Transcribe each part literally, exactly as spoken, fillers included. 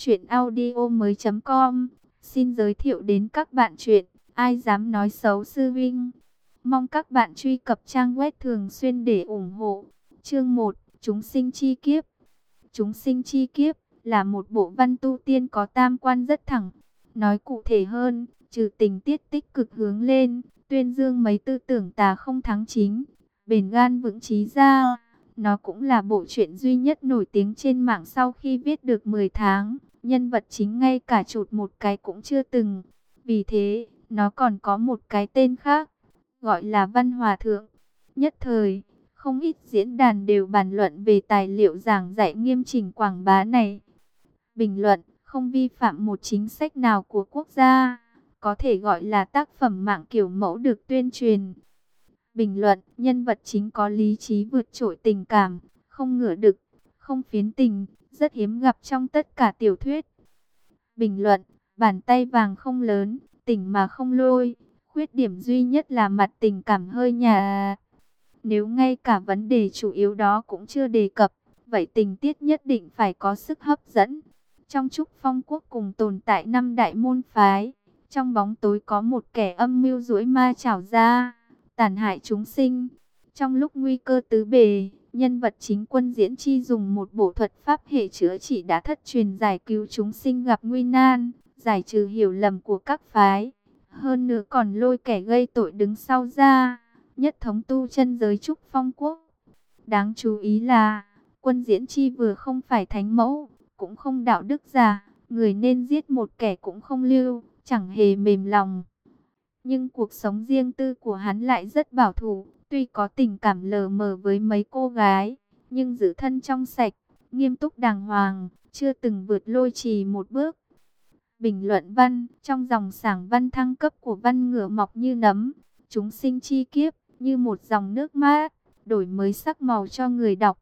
Chuyện audio mới com xin giới thiệu đến các bạn chuyện Ai dám nói xấu sư vinh. Mong các bạn truy cập trang web thường xuyên để ủng hộ. Chương một. Chúng sinh chi kiếp. Chúng sinh chi kiếp là một bộ văn tu tiên có tam quan rất thẳng. Nói cụ thể hơn, trừ tình tiết tích cực hướng lên, tuyên dương mấy tư tưởng tà không thắng chính, bền gan vững chí ra, nó cũng là bộ truyện duy nhất nổi tiếng trên mạng sau khi viết được mười tháng. Nhân vật chính ngay cả chụt một cái cũng chưa từng. Vì thế, nó còn có một cái tên khác, gọi là Văn Hòa Thượng. Nhất thời, không ít diễn đàn đều bàn luận về tài liệu giảng dạy nghiêm chỉnh quảng bá này. Bình luận, không vi phạm một chính sách nào của quốc gia, có thể gọi là tác phẩm mạng kiểu mẫu được tuyên truyền. Bình luận, nhân vật chính có lý trí vượt trội tình cảm, không ngửa đực, không phiến tình, rất hiếm gặp trong tất cả tiểu thuyết. Bình luận, bàn tay vàng không lớn, tỉnh mà không lôi, khuyết điểm duy nhất là mặt tình cảm hơi nhạt. Nếu ngay cả vấn đề chủ yếu đó cũng chưa đề cập, vậy tình tiết nhất định phải có sức hấp dẫn. Trong Trúc Phong Quốc cùng tồn tại năm đại môn phái, trong bóng tối có một kẻ âm mưu duỗi ma trảo ra, tàn hại chúng sinh. Trong lúc nguy cơ tứ bề, nhân vật chính Quân Diễn Chi dùng một bộ thuật pháp hệ chữa trị đã thất truyền giải cứu chúng sinh gặp nguy nan, giải trừ hiểu lầm của các phái. Hơn nữa còn lôi kẻ gây tội đứng sau ra, nhất thống tu chân giới Trúc Phong Quốc. Đáng chú ý là, Quân Diễn Chi vừa không phải thánh mẫu, cũng không đạo đức giả, người nên giết một kẻ cũng không lưu, chẳng hề mềm lòng. Nhưng cuộc sống riêng tư của hắn lại rất bảo thủ, tuy có tình cảm lờ mờ với mấy cô gái, nhưng giữ thân trong sạch, nghiêm túc đàng hoàng, chưa từng vượt lôi trì một bước. Bình luận văn, trong dòng sảng văn thăng cấp của văn ngựa mọc như nấm, chúng sinh chi kiếp, như một dòng nước mát, đổi mới sắc màu cho người đọc.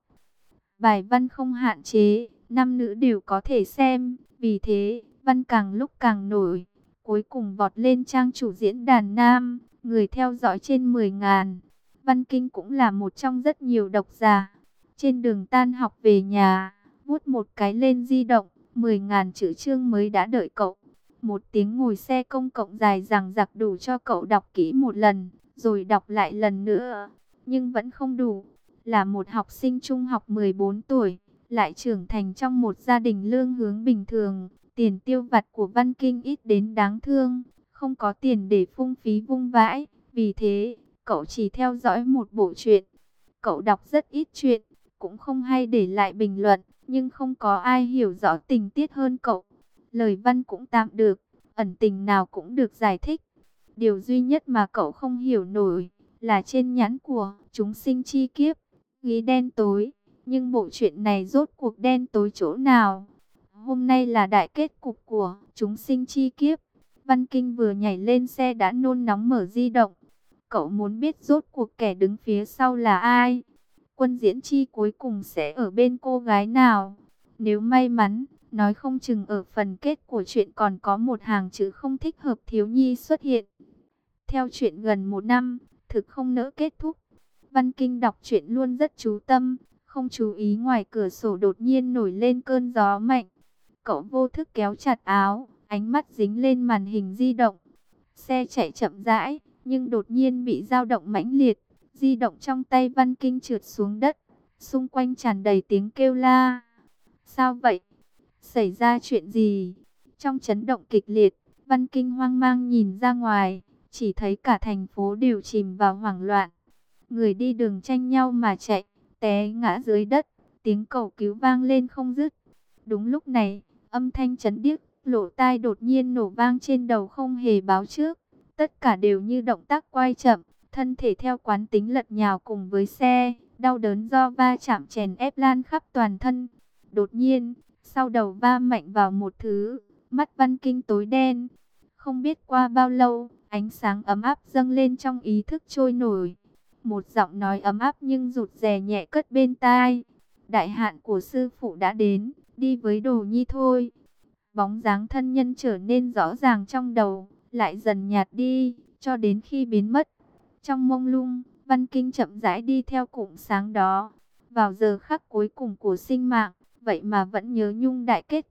Bài văn không hạn chế, nam nữ đều có thể xem, vì thế, văn càng lúc càng nổi. Cuối cùng vọt lên trang chủ diễn đàn nam, người theo dõi trên mười ngàn. Văn Kinh cũng là một trong rất nhiều độc giả. Trên đường tan học về nhà, vuốt một cái lên di động, mười ngàn chữ chương mới đã đợi cậu. Một tiếng ngồi xe công cộng dài dằng dặc đủ cho cậu đọc kỹ một lần, rồi đọc lại lần nữa. Nhưng vẫn không đủ. Là một học sinh trung học mười bốn tuổi, lại trưởng thành trong một gia đình lương hướng bình thường. Tiền tiêu vặt của Văn Kinh ít đến đáng thương, không có tiền để phung phí vung vãi. Vì thế, cậu chỉ theo dõi một bộ truyện. Cậu đọc rất ít truyện, cũng không hay để lại bình luận, nhưng không có ai hiểu rõ tình tiết hơn cậu. Lời văn cũng tạm được, ẩn tình nào cũng được giải thích. Điều duy nhất mà cậu không hiểu nổi là trên nhãn của chúng sinh chi kiếp, ghi đen tối. Nhưng bộ truyện này rốt cuộc đen tối chỗ nào? Hôm nay là đại kết cục của chúng sinh chi kiếp. Văn Kinh vừa nhảy lên xe đã nôn nóng mở di động. Cậu muốn biết rốt cuộc kẻ đứng phía sau là ai? Quân Diễn Chi cuối cùng sẽ ở bên cô gái nào? Nếu may mắn, nói không chừng ở phần kết của chuyện còn có một hàng chữ không thích hợp thiếu nhi xuất hiện. Theo chuyện gần một năm, thực không nỡ kết thúc. Văn Kinh đọc truyện luôn rất chú tâm, không chú ý ngoài cửa sổ đột nhiên nổi lên cơn gió mạnh. Cậu vô thức kéo chặt áo, ánh mắt dính lên màn hình di động. Xe chạy chậm rãi, nhưng đột nhiên bị dao động mãnh liệt. Di động trong tay Văn Kinh trượt xuống đất, xung quanh tràn đầy tiếng kêu la. Sao vậy? Xảy ra chuyện gì? Trong chấn động kịch liệt, Văn Kinh hoang mang nhìn ra ngoài, chỉ thấy cả thành phố đều chìm vào hoảng loạn. Người đi đường tranh nhau mà chạy, té ngã dưới đất, tiếng cầu cứu vang lên không dứt. Đúng lúc này, âm thanh chấn điếc, lỗ tai đột nhiên nổ vang trên đầu không hề báo trước. Tất cả đều như động tác quay chậm, thân thể theo quán tính lật nhào cùng với xe, đau đớn do va chạm chèn ép lan khắp toàn thân. Đột nhiên, sau đầu va mạnh vào một thứ, mắt Văn Kinh tối đen. Không biết qua bao lâu, ánh sáng ấm áp dâng lên trong ý thức trôi nổi. Một giọng nói ấm áp nhưng rụt rè nhẹ cất bên tai. Đại hạn của sư phụ đã đến, đi với Đồ Nhi thôi. Bóng dáng thân nhân trở nên rõ ràng trong đầu, lại dần nhạt đi, cho đến khi biến mất. Trong mông lung, Văn Kinh chậm rãi đi theo cụm sáng đó. Vào giờ khắc cuối cùng của sinh mạng, vậy mà vẫn nhớ nhung đại kết cục,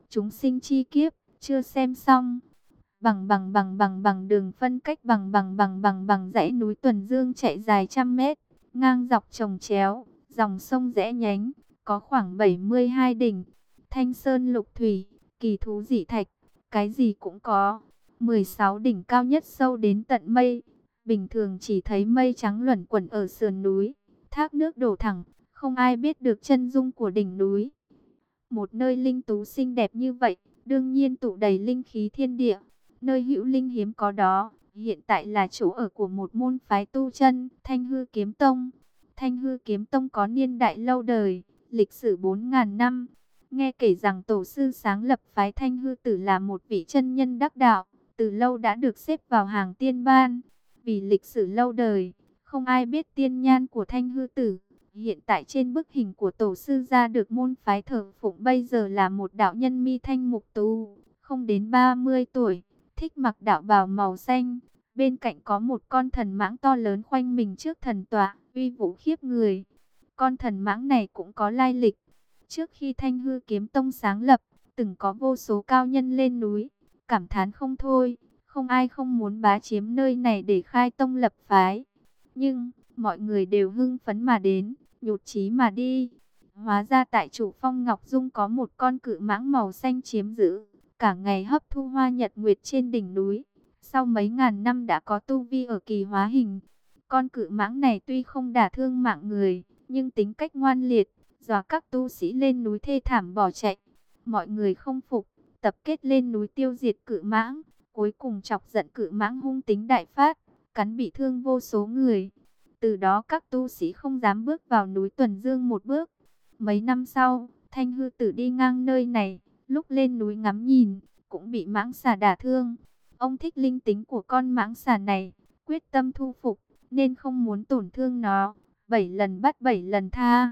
Chúng sinh chi kiếp, chưa xem xong. Bằng bằng bằng bằng bằng đường phân cách bằng bằng bằng bằng bằng dãy núi Tuần Dương chạy dài trăm mét, ngang dọc chồng chéo, dòng sông rẽ nhánh, có khoảng bảy mươi hai đỉnh, thanh sơn lục thủy, kỳ thú dị thạch, cái gì cũng có. mười sáu đỉnh cao nhất sâu đến tận mây, bình thường chỉ thấy mây trắng luẩn quẩn ở sườn núi, thác nước đổ thẳng, không ai biết được chân dung của đỉnh núi. Một nơi linh tú xinh đẹp như vậy, đương nhiên tụ đầy linh khí thiên địa, nơi hữu linh hiếm có đó, hiện tại là chỗ ở của một môn phái tu chân, Thanh Hư Kiếm Tông. Thanh Hư Kiếm Tông có niên đại lâu đời, lịch sử bốn nghìn năm. Nghe kể rằng tổ sư sáng lập phái Thanh Hư Tử là một vị chân nhân đắc đạo, từ lâu đã được xếp vào hàng tiên ban. Vì lịch sử lâu đời, không ai biết tiên nhan của Thanh Hư Tử. Hiện tại trên bức hình của tổ sư ra được môn phái thờ phụng bây giờ là một đạo nhân mi thanh mục tú, không đến ba mươi tuổi, thích mặc đạo bào màu xanh. Bên cạnh có một con thần mãng to lớn khoanh mình trước thần tọa, uy vũ khiếp người. Con thần mãng này cũng có lai lịch. Trước khi Thanh Hư Kiếm Tông sáng lập, từng có vô số cao nhân lên núi, cảm thán không thôi, không ai không muốn bá chiếm nơi này để khai tông lập phái. Nhưng, mọi người đều hưng phấn mà đến, nhụt chí mà đi. Hóa ra tại chủ Phong Ngọc Dung có một con cự mãng màu xanh chiếm giữ, cả ngày hấp thu hoa nhật nguyệt trên đỉnh núi. Sau mấy ngàn năm đã có tu vi ở kỳ hóa hình. Con cự mãng này tuy không đả thương mạng người, nhưng tính cách ngoan liệt, dọa các tu sĩ lên núi thê thảm bỏ chạy. Mọi người không phục, tập kết lên núi tiêu diệt cự mãng, cuối cùng chọc giận cự mãng hung tính đại phát, cắn bị thương vô số người. Từ đó các tu sĩ không dám bước vào núi Tuần Dương một bước. Mấy năm sau, Thanh Hư Tử đi ngang nơi này, lúc lên núi ngắm nhìn, cũng bị mãng xà đả thương. Ông thích linh tính của con mãng xà này, quyết tâm thu phục, nên không muốn tổn thương nó, bảy lần bắt bảy lần tha.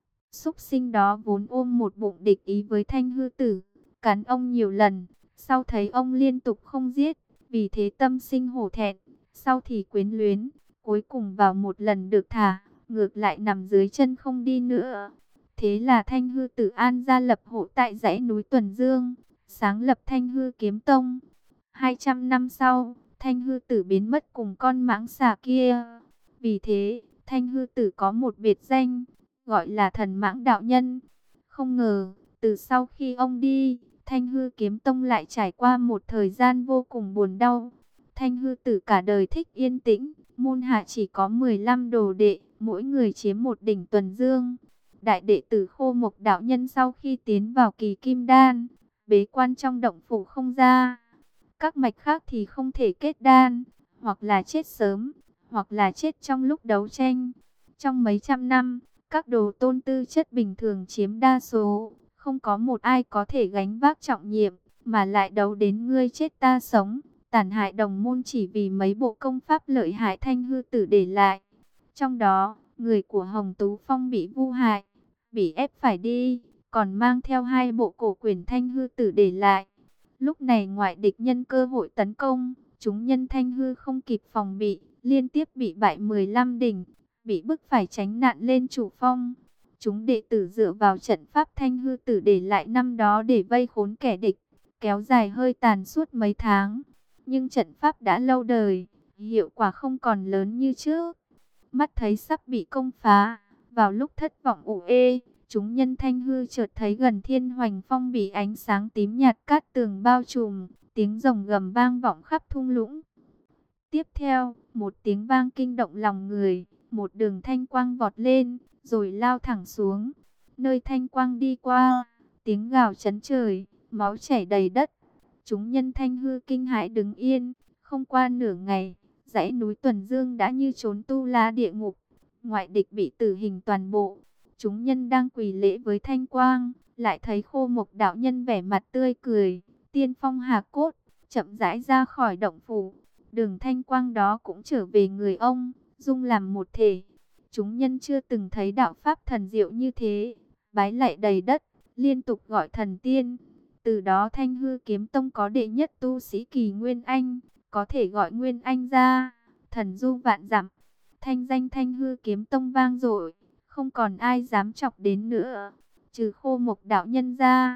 Súc sinh đó vốn ôm một bụng địch ý với Thanh Hư Tử, cắn ông nhiều lần, sau thấy ông liên tục không giết, vì thế tâm sinh hổ thẹn, sau thì quyến luyến, cuối cùng vào một lần được thả, ngược lại nằm dưới chân không đi nữa. Thế là Thanh Hư Tử an gia lập hộ tại dãy núi Tuần Dương, sáng lập Thanh Hư Kiếm Tông. hai trăm năm sau, Thanh Hư Tử biến mất cùng con mãng xà kia. Vì thế, Thanh Hư Tử có một biệt danh, gọi là thần mãng đạo nhân. Không ngờ, từ sau khi ông đi, Thanh Hư Kiếm Tông lại trải qua một thời gian vô cùng buồn đau. Thanh Hư Tử cả đời thích yên tĩnh, môn hạ chỉ có mười lăm đồ đệ, mỗi người chiếm một đỉnh Tuần Dương. Đại đệ tử Khô Mộc đạo nhân sau khi tiến vào kỳ kim đan, bế quan trong động phủ không ra. Các mạch khác thì không thể kết đan, hoặc là chết sớm, hoặc là chết trong lúc đấu tranh. Trong mấy trăm năm, các đồ tôn tư chất bình thường chiếm đa số, không có một ai có thể gánh vác trọng nhiệm, mà lại đấu đến ngươi chết ta sống, tàn hại đồng môn chỉ vì mấy bộ công pháp lợi hại Thanh Hư Tử để lại. Trong đó, người của Hồng Tú Phong bị vu hại, bị ép phải đi, còn mang theo hai bộ cổ quyển Thanh Hư Tử để lại. Lúc này ngoại địch nhân cơ hội tấn công, chúng nhân Thanh Hư không kịp phòng bị, liên tiếp bị bại mười lăm đỉnh, bị bức phải tránh nạn lên chủ phong. Chúng đệ tử dựa vào trận pháp Thanh Hư Tử để lại năm đó để vây khốn kẻ địch, kéo dài hơi tàn suốt mấy tháng. Nhưng trận pháp đã lâu đời, hiệu quả không còn lớn như trước. Mắt thấy sắp bị công phá, vào lúc thất vọng ủ ê, chúng nhân Thanh Hư chợt thấy gần Thiên Hoành Phong bị ánh sáng tím nhạt cát tường bao trùm, tiếng rồng gầm vang vọng khắp thung lũng. Tiếp theo, một tiếng vang kinh động lòng người, một đường thanh quang vọt lên, rồi lao thẳng xuống. Nơi thanh quang đi qua, tiếng gào chấn trời, máu chảy đầy đất. Chúng nhân Thanh Hư kinh hãi đứng yên, không qua nửa ngày, dãy núi Tuần Dương đã như trốn tu la địa ngục, ngoại địch bị tử hình toàn bộ. Chúng nhân đang quỳ lễ với thanh quang, lại thấy Khô Mộc đạo nhân vẻ mặt tươi cười, tiên phong hà cốt, chậm rãi ra khỏi động phủ. Đường thanh quang đó cũng trở về người ông, dung làm một thể. Chúng nhân chưa từng thấy đạo pháp thần diệu như thế, bái lạy đầy đất, liên tục gọi thần tiên. Từ đó Thanh Hư Kiếm Tông có đệ nhất tu sĩ kỳ Nguyên Anh, có thể gọi Nguyên Anh ra, thần du vạn dặm. Thanh danh Thanh Hư Kiếm Tông vang dội, không còn ai dám chọc đến nữa. Trừ Khô Mộc đạo nhân ra,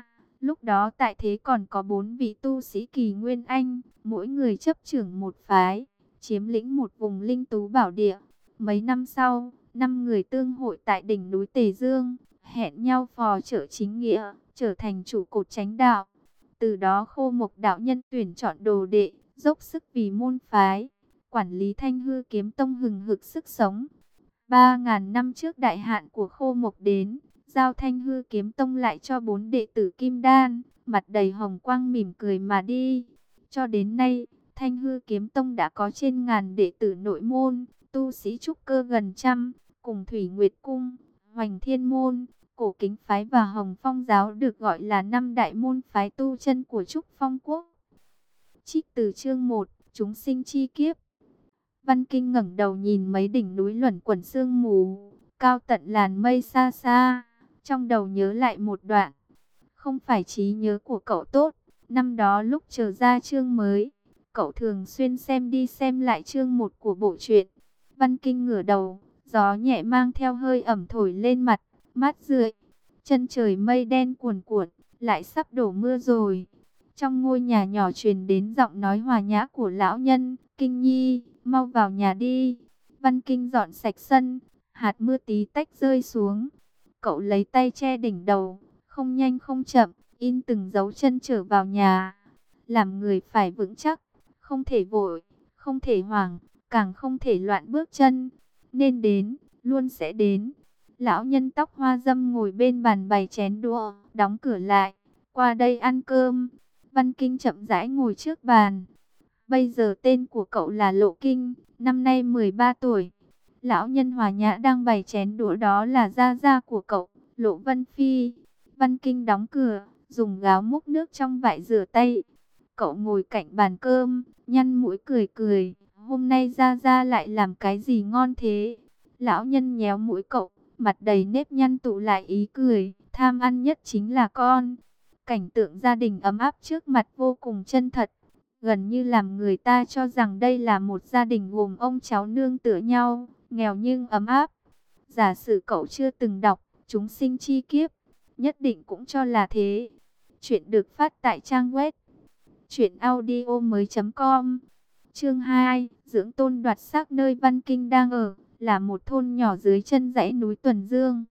Lúc đó tại thế còn có bốn vị tu sĩ kỳ Nguyên Anh, mỗi người chấp trưởng một phái, chiếm lĩnh một vùng linh tú bảo địa. Mấy năm sau, năm người tương hội tại đỉnh núi Tề Dương, hẹn nhau phò trợ chính nghĩa, trở thành trụ cột chánh đạo. Từ đó Khô Mộc đạo nhân tuyển chọn đồ đệ, dốc sức vì môn phái, quản lý Thanh Hư Kiếm Tông hừng hực sức sống. Ba ngàn năm trước đại hạn của Khô Mộc đến, giao Thanh Hư Kiếm Tông lại cho bốn đệ tử Kim Đan, mặt đầy hồng quang mỉm cười mà đi. Cho đến nay, Thanh Hư Kiếm Tông đã có trên ngàn đệ tử nội môn, tu sĩ trúc cơ gần trăm, cùng Thủy Nguyệt Cung, Hoành Thiên Môn, Cổ Kính Phái và Hồng Phong Giáo được gọi là năm đại môn phái tu chân của Trúc Phong Quốc. Trích từ chương một, chúng sinh chi kiếp. Văn Kinh ngẩng đầu nhìn mấy đỉnh núi luẩn quẩn sương mù, cao tận làn mây xa xa, trong đầu nhớ lại một đoạn. Không phải trí nhớ của cậu tốt, năm đó lúc chờ ra chương mới, cậu thường xuyên xem đi xem lại chương một của bộ truyện. Văn Kinh ngửa đầu, gió nhẹ mang theo hơi ẩm thổi lên mặt, mát rượi. Chân trời mây đen cuồn cuộn, lại sắp đổ mưa rồi. Trong ngôi nhà nhỏ truyền đến giọng nói hòa nhã của lão nhân, Kinh Nhi, mau vào nhà đi. Văn Kinh dọn sạch sân, hạt mưa tí tách rơi xuống. Cậu lấy tay che đỉnh đầu, không nhanh không chậm, in từng dấu chân trở vào nhà. Làm người phải vững chắc, không thể vội, không thể hoảng, càng không thể loạn bước chân. Nên đến, luôn sẽ đến. Lão nhân tóc hoa dâm ngồi bên bàn bày chén đũa, đóng cửa lại. Qua đây ăn cơm. Văn Kinh chậm rãi ngồi trước bàn. Bây giờ tên của cậu là Lộ Kinh, năm nay mười ba tuổi. Lão nhân hòa nhã đang bày chén đũa, đó là gia gia của cậu, Lộ Vân Phi. Văn Kinh đóng cửa, dùng gáo múc nước trong vại rửa tay. Cậu ngồi cạnh bàn cơm, nhăn mũi cười cười. Hôm nay gia gia lại làm cái gì ngon thế? Lão nhân nhéo mũi cậu, mặt đầy nếp nhăn tụ lại ý cười. Tham ăn nhất chính là con. Cảnh tượng gia đình ấm áp trước mặt vô cùng chân thật, gần như làm người ta cho rằng đây là một gia đình gồm ông cháu nương tựa nhau, nghèo nhưng ấm áp. Giả sử cậu chưa từng đọc Chúng Sinh Chi Kiếp, nhất định cũng cho là thế. Chuyện được phát tại trang web truyện audio mới chấm com. Chương hai, dưỡng tôn đoạt xác. Nơi Văn Kinh đang ở là một thôn nhỏ dưới chân dãy núi Tuần Dương.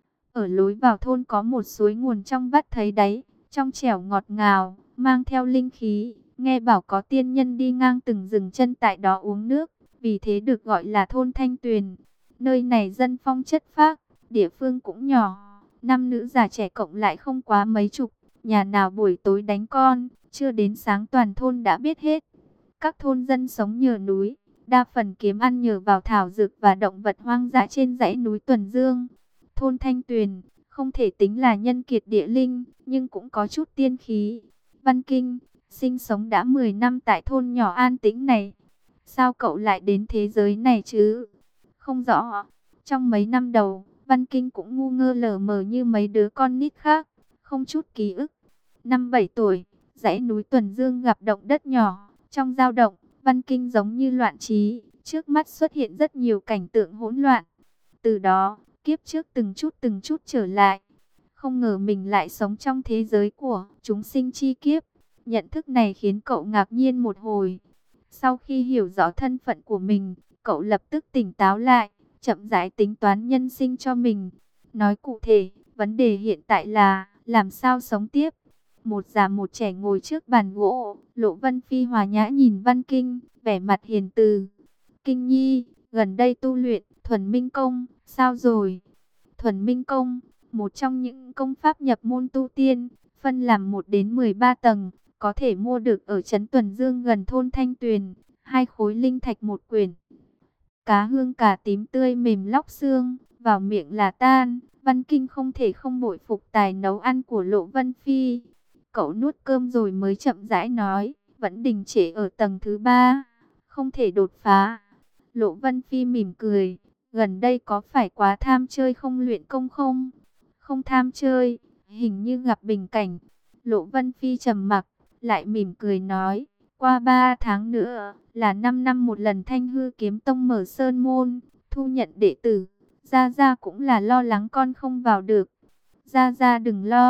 Ở lối vào thôn có một suối nguồn trong vắt thấy đáy, trong trẻo ngọt ngào, mang theo linh khí. Nghe bảo có tiên nhân đi ngang từng dừng chân tại đó uống nước, vì thế được gọi là thôn Thanh Tuyền. Nơi này dân phong chất phác, địa phương cũng nhỏ, nam nữ già trẻ cộng lại không quá mấy chục. Nhà nào buổi tối đánh con, chưa đến sáng toàn thôn đã biết hết. Các thôn dân sống nhờ núi, đa phần kiếm ăn nhờ vào thảo dược và động vật hoang dã trên dãy núi Tuần Dương. Thôn Thanh Tuyền không thể tính là nhân kiệt địa linh, nhưng cũng có chút tiên khí. Văn Kinh sinh sống đã mười năm tại thôn nhỏ an tĩnh này. Sao cậu lại đến thế giới này chứ? Không rõ. Trong mấy năm đầu, Văn Kinh cũng ngu ngơ lờ mờ như mấy đứa con nít khác, không chút ký ức. Năm bảy tuổi, dãy núi Tuần Dương gặp động đất nhỏ. Trong dao động, Văn Kinh giống như loạn trí. Trước mắt xuất hiện rất nhiều cảnh tượng hỗn loạn. Từ đó, kiếp trước từng chút từng chút trở lại. Không ngờ mình lại sống trong thế giới của chúng sinh chi kiếp. Nhận thức này khiến cậu ngạc nhiên một hồi. Sau khi hiểu rõ thân phận của mình, cậu lập tức tỉnh táo lại, chậm rãi tính toán nhân sinh cho mình. Nói cụ thể, vấn đề hiện tại là làm sao sống tiếp. Một già một trẻ ngồi trước bàn gỗ, Lộ Vân Phi hòa nhã nhìn Văn Kinh, vẻ mặt hiền từ. Kinh Nhi, gần đây tu luyện Thuần Minh Công, sao rồi? Thuần Minh Công, một trong những công pháp nhập môn tu tiên, phân làm một đến mười ba tầng, có thể mua được ở trấn Tuần Dương gần thôn Thanh Tuyền, hai khối linh thạch một quyển. Cá hương cà tím tươi mềm lóc xương, vào miệng là tan. Văn Kinh không thể không bội phục tài nấu ăn của Lộ Vân Phi. Cậu nuốt cơm rồi mới chậm rãi nói, vẫn đình trệ ở tầng thứ ba, không thể đột phá. Lộ Vân Phi mỉm cười, gần đây có phải quá tham chơi không luyện công không? Không tham chơi, hình như gặp bình cảnh. Lộ Vân Phi trầm mặc, lại mỉm cười nói, qua ba tháng nữa là năm năm một lần Thanh Hư Kiếm Tông mở sơn môn, thu nhận đệ tử. Gia Gia cũng là lo lắng con không vào được. Gia Gia đừng lo,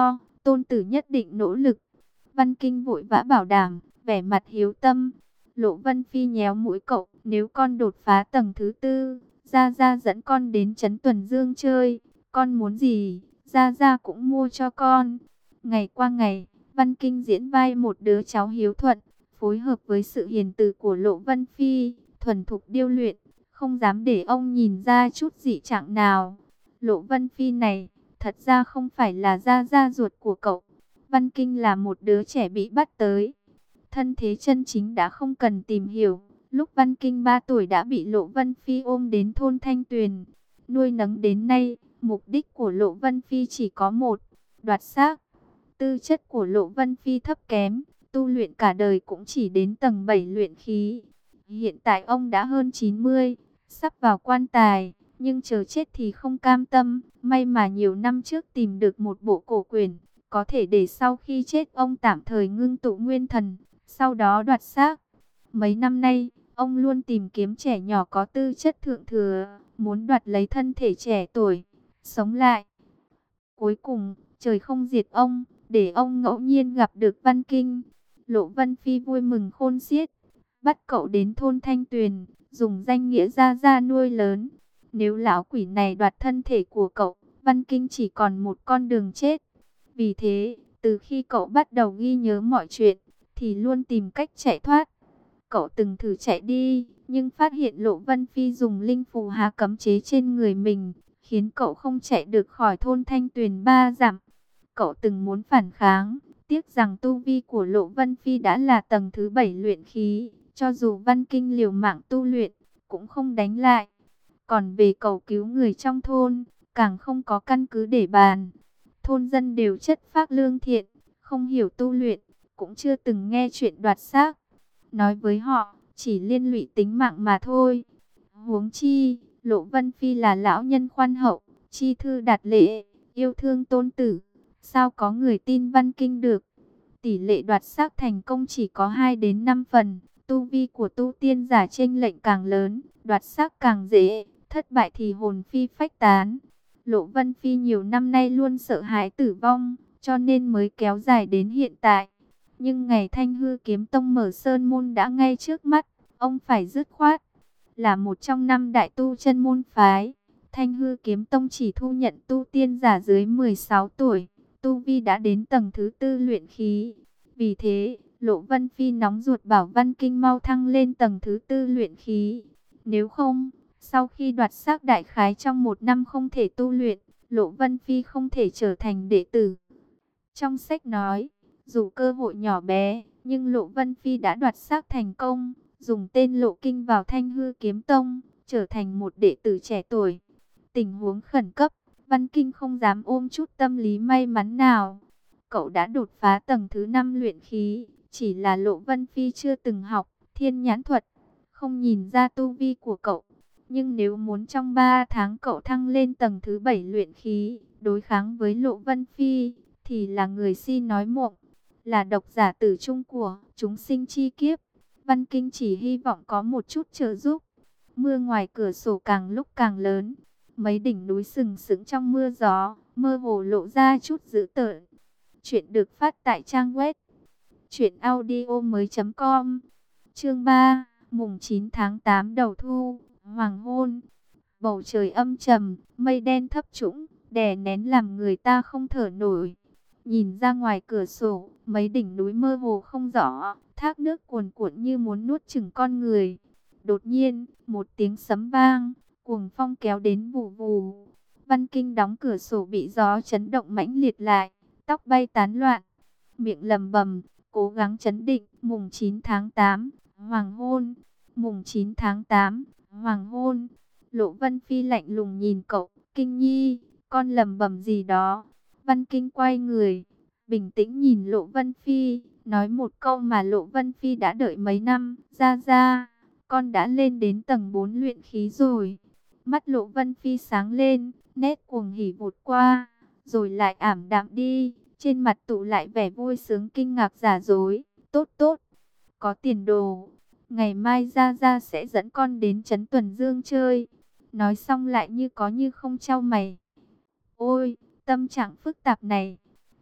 tôn tử nhất định nỗ lực. Văn Kinh vội vã bảo đảm, vẻ mặt hiếu tâm. Lộ Vân Phi nhéo mũi cậu, nếu con đột phá tầng thứ tư, Gia Gia dẫn con đến trấn Tuần Dương chơi, con muốn gì, Gia Gia cũng mua cho con. Ngày qua ngày, Văn Kinh diễn vai một đứa cháu hiếu thuận, phối hợp với sự hiền từ của Lộ Vân Phi, thuần thục điêu luyện, không dám để ông nhìn ra chút dị trạng nào. Lộ Vân Phi này, thật ra không phải là Gia Gia ruột của cậu. Văn Kinh là một đứa trẻ bị bắt tới. Thân thế chân chính đã không cần tìm hiểu. Lúc Văn Kinh ba tuổi đã bị Lộ Vân Phi ôm đến thôn Thanh Tuyền. Nuôi nấng đến nay, mục đích của Lộ Vân Phi chỉ có một, đoạt xác. Tư chất của Lộ Vân Phi thấp kém, tu luyện cả đời cũng chỉ đến tầng bảy luyện khí. Hiện tại ông đã hơn chín mươi, sắp vào quan tài, nhưng chờ chết thì không cam tâm. May mà nhiều năm trước tìm được một bộ cổ quyển, có thể để sau khi chết ông tạm thời ngưng tụ nguyên thần, sau đó đoạt xác. Mấy năm nay, ông luôn tìm kiếm trẻ nhỏ có tư chất thượng thừa, muốn đoạt lấy thân thể trẻ tuổi, sống lại. Cuối cùng, trời không diệt ông, để ông ngẫu nhiên gặp được Văn Kinh. Lộ Vân Phi vui mừng khôn xiết, bắt cậu đến thôn Thanh Tuyền, dùng danh nghĩa Gia Gia nuôi lớn. Nếu lão quỷ này đoạt thân thể của cậu, Văn Kinh chỉ còn một con đường chết. Vì thế, từ khi cậu bắt đầu ghi nhớ mọi chuyện, thì luôn tìm cách chạy thoát. Cậu từng thử chạy đi, nhưng phát hiện Lộ Vân Phi dùng linh phù hà cấm chế trên người mình, khiến cậu không chạy được khỏi thôn Thanh Tuyền ba dặm. Cậu từng muốn phản kháng, tiếc rằng tu vi của Lộ Vân Phi đã là tầng thứ bảy luyện khí, cho dù Văn Kinh liều mạng tu luyện, cũng không đánh lại. Còn về cầu cứu người trong thôn, càng không có căn cứ để bàn. Thôn dân đều chất phác lương thiện, không hiểu tu luyện, cũng chưa từng nghe chuyện đoạt xác. Nói với họ, chỉ liên lụy tính mạng mà thôi. Huống chi, Lộ Vân Phi là lão nhân khoan hậu, chi thư đạt lễ, yêu thương tôn tử. Sao có người tin Văn Kinh được? Tỷ lệ đoạt xác thành công chỉ có hai đến năm phần. Tu vi của tu tiên giả chênh lệch càng lớn, đoạt xác càng dễ, thất bại thì hồn phi phách tán. Lộ Vân Phi nhiều năm nay luôn sợ hãi tử vong, cho nên mới kéo dài đến hiện tại. Nhưng ngày Thanh Hư Kiếm Tông mở sơn môn đã ngay trước mắt, ông phải dứt khoát. Là một trong năm đại tu chân môn phái, Thanh Hư Kiếm Tông chỉ thu nhận tu tiên giả dưới mười sáu tuổi, tu vi đã đến tầng thứ tư luyện khí. Vì thế, Lộ Vân Phi nóng ruột bảo Văn Kinh mau thăng lên tầng thứ tư luyện khí. Nếu không, sau khi đoạt xác đại khái trong một năm không thể tu luyện, Lộ Vân Phi không thể trở thành đệ tử. Trong sách nói, dù cơ hội nhỏ bé, nhưng Lộ Vân Phi đã đoạt xác thành công, dùng tên Lộ Kinh vào Thanh Hư Kiếm Tông, trở thành một đệ tử trẻ tuổi. Tình huống khẩn cấp, Văn Kinh không dám ôm chút tâm lý may mắn nào. Cậu đã đột phá tầng thứ năm luyện khí, chỉ là Lộ Vân Phi chưa từng học thiên nhãn thuật, không nhìn ra tu vi của cậu. Nhưng nếu muốn trong ba tháng cậu thăng lên tầng thứ bảy luyện khí, đối kháng với Lộ Vân Phi, thì là người si nói mộng, là độc giả tử trung của chúng sinh chi kiếp. Văn Kinh chỉ hy vọng có một chút trợ giúp. Mưa ngoài cửa sổ càng lúc càng lớn, mấy đỉnh núi sừng sững trong mưa gió, mơ hồ lộ ra chút dữ tợn. Chuyện được phát tại trang web truyện audio mới chấm com. Chương ba, mùng chín tháng tám đầu thu, hoàng hôn. Bầu trời âm trầm, mây đen thấp trũng, đè nén làm người ta không thở nổi. Nhìn ra ngoài cửa sổ, mấy đỉnh núi mơ hồ không rõ, thác nước cuồn cuộn như muốn nuốt chửng con người. Đột nhiên, một tiếng sấm vang, cuồng phong kéo đến vù vù. Văn Kinh đóng cửa sổ bị gió chấn động mãnh liệt lại, tóc bay tán loạn, miệng lầm bầm, cố gắng trấn định. Mùng chín tháng tám, hoàng hôn. Mùng chín tháng tám, hoàng hôn. Lộ Vân Phi lạnh lùng nhìn cậu, Kinh Nhi, con lầm bầm gì đó. Văn Kinh quay người, bình tĩnh nhìn Lộ Vân Phi, nói một câu mà Lộ Vân Phi đã đợi mấy năm. Ra ra, con đã lên đến tầng bốn luyện khí rồi. Mắt Lộ Vân Phi sáng lên, nét cuồng hỉ vụt qua, rồi lại ảm đạm đi. Trên mặt tụ lại vẻ vui sướng kinh ngạc giả dối. Tốt tốt, có tiền đồ. Ngày mai Gia Gia sẽ dẫn con đến trấn Tuần Dương chơi. Nói xong lại như có như không chau mày. Ôi, tâm trạng phức tạp này.